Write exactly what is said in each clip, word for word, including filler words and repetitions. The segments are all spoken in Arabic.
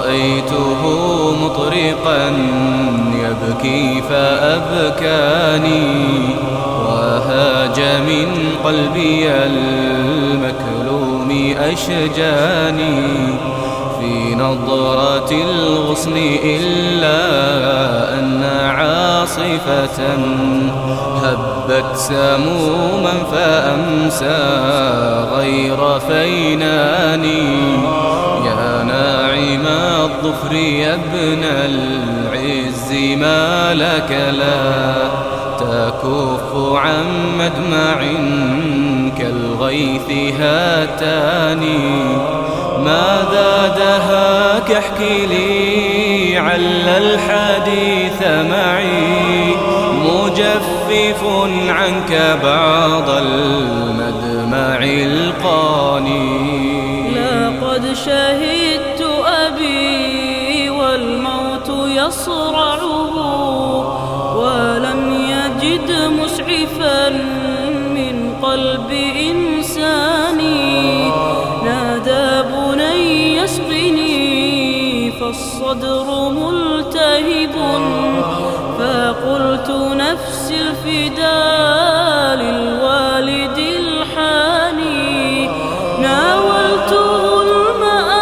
رأيته مطرقا يبكي فأبكاني، وهاج من قلبي المكلوم أشجاني، في نظرة الغصن إلا أن عاصفة هبت سموما فأمسى غير فيناني. يا ناعم الظفر يا ابن العز ما لك لا تكف عن مدمع كالغيث هاتاني. ماذا دهاك احكي لي عل الحديث معي، مجفف عنك بعض المدمع القاني. لقد شهدت أبي والموت يصرعه، ولم يجد مسعفا من قلب إنساني. نادى بني اسقني فالصدر ملتهب، فقلت نفسي الفداء للوالد الحاني. ناولته الماء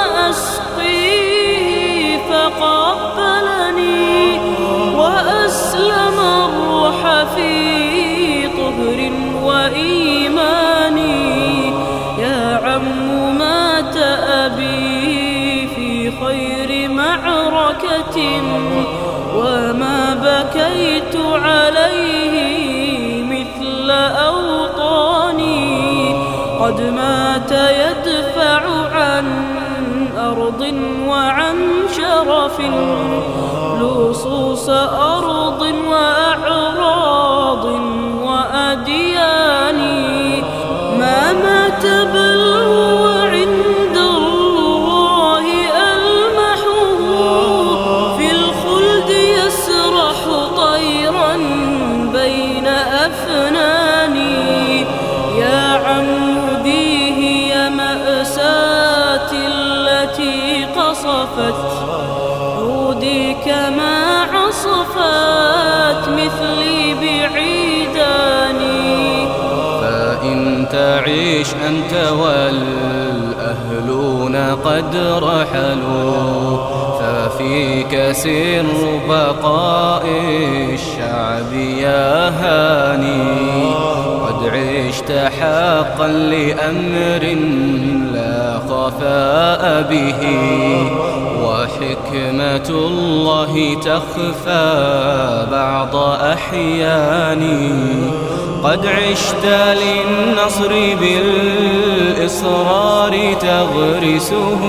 أسقيه فقبلني، وأسلم الروح في طهر وإيماني. يا عم مات أبي في خير معركة، وما بكيت عليه مثل أوطاني. قد مات يدفع عن أرض وعن شرف، لصوص أرض وأعراض وأديان. ما مات بل هو عند الله ألمحه، في الخلد يسرح طيرا بين أفناني. يا عم ذي هي مأساتي التي قصفت عودي كما عصفت مثلي بعيداني. فإن تعيش أنت والأهلون قد رحلوا، ففيك سر بقاء الشعب يا هاني. قد عشت حقا لأمر لا خفاء به، وحكمة الله تخفى بعض أحياني. قد عشت للنصر بالإصرار تغرسه،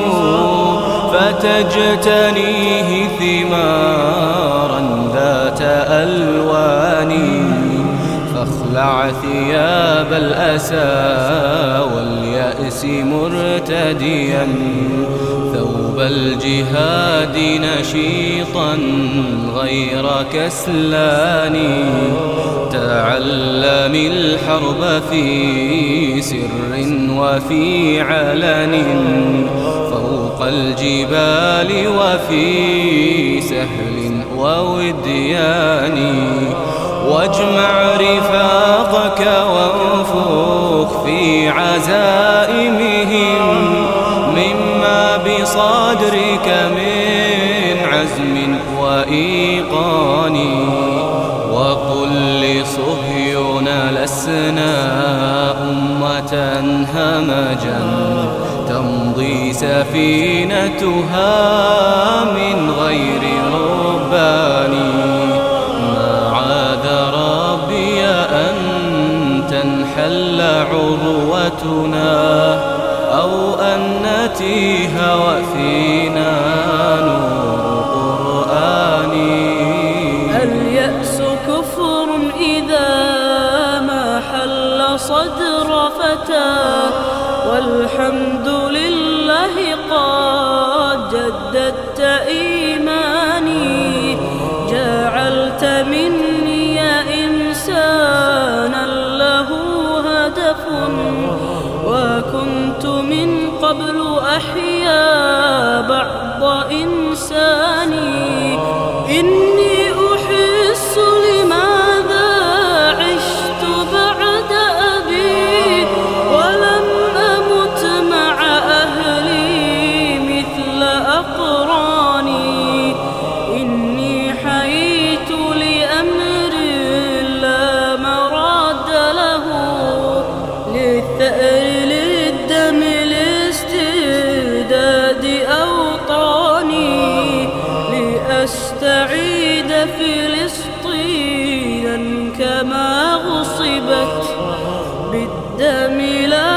فتجتنيه ثمارا ذات ألوان. فاخلع ثياب الأسى واليأس مرتديا، ثوب الجهاد نشيطا غير كسلان. تعلم الحرب في سر وفي علن، فوق الجبال وفي سهل ووديان. واجمع رفاقك وانفخ في عزائمهم مما بصدرك من عزم وإيقان. وقل لصهيون لسنا أمة همجا تمضي سفينتها من غير ربان. ما عاد ربي أن تنحل عروتنا، أو أن نتيه وفينا نور قرآني. اليأس كفر إذا ما حل صدر فتى، والحمد لله قد جددت إيماني. جعلت مني يا إنسانا له هدف، وكنت من قبل أحيا بعد أرض إنساني. إني أحس لماذا عشت بعد أبي ولم أمت مع أهلي مثل أقراني. إني حييت لأمر لا مراد له، للثأر للدم لاسترداد أوطاني، لأستعيد فلسطينا كما غصبت بالدم لا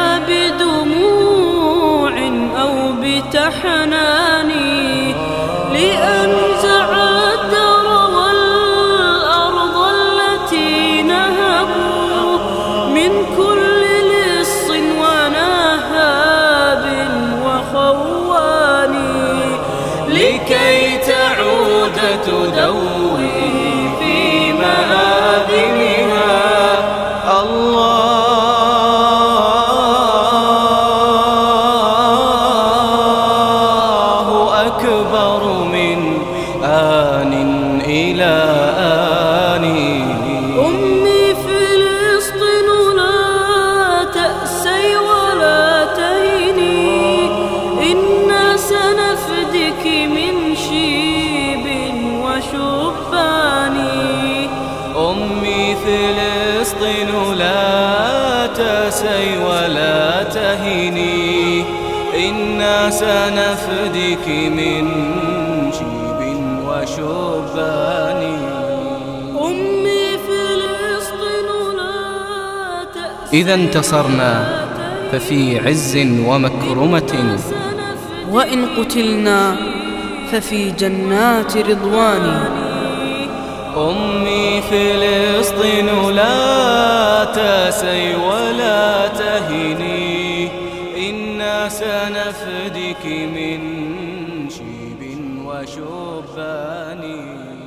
بدموع أو بتحنان، لأنزع الدر والأرض التي نهبوا من كل لص ونهاب وخوان، لكي تعود تدوي في مآذنها. الله أكبر من آن إلى آن. أمي فلسطين لا تأسي ولا تهني، إنا سنفدك من شيب وشبان. أمي فلسطين لا تسي ولا تهني، إنا سنفدك من شيب وشبان. أمي فلسطين لا تأسي إذا انتصرنا ففي عز ومكرمة، وإن قتلنا ففي جنات رضوان. أمي فلسطين لا تسي ولا تهني، إنا سنفدك من شيب وشبان.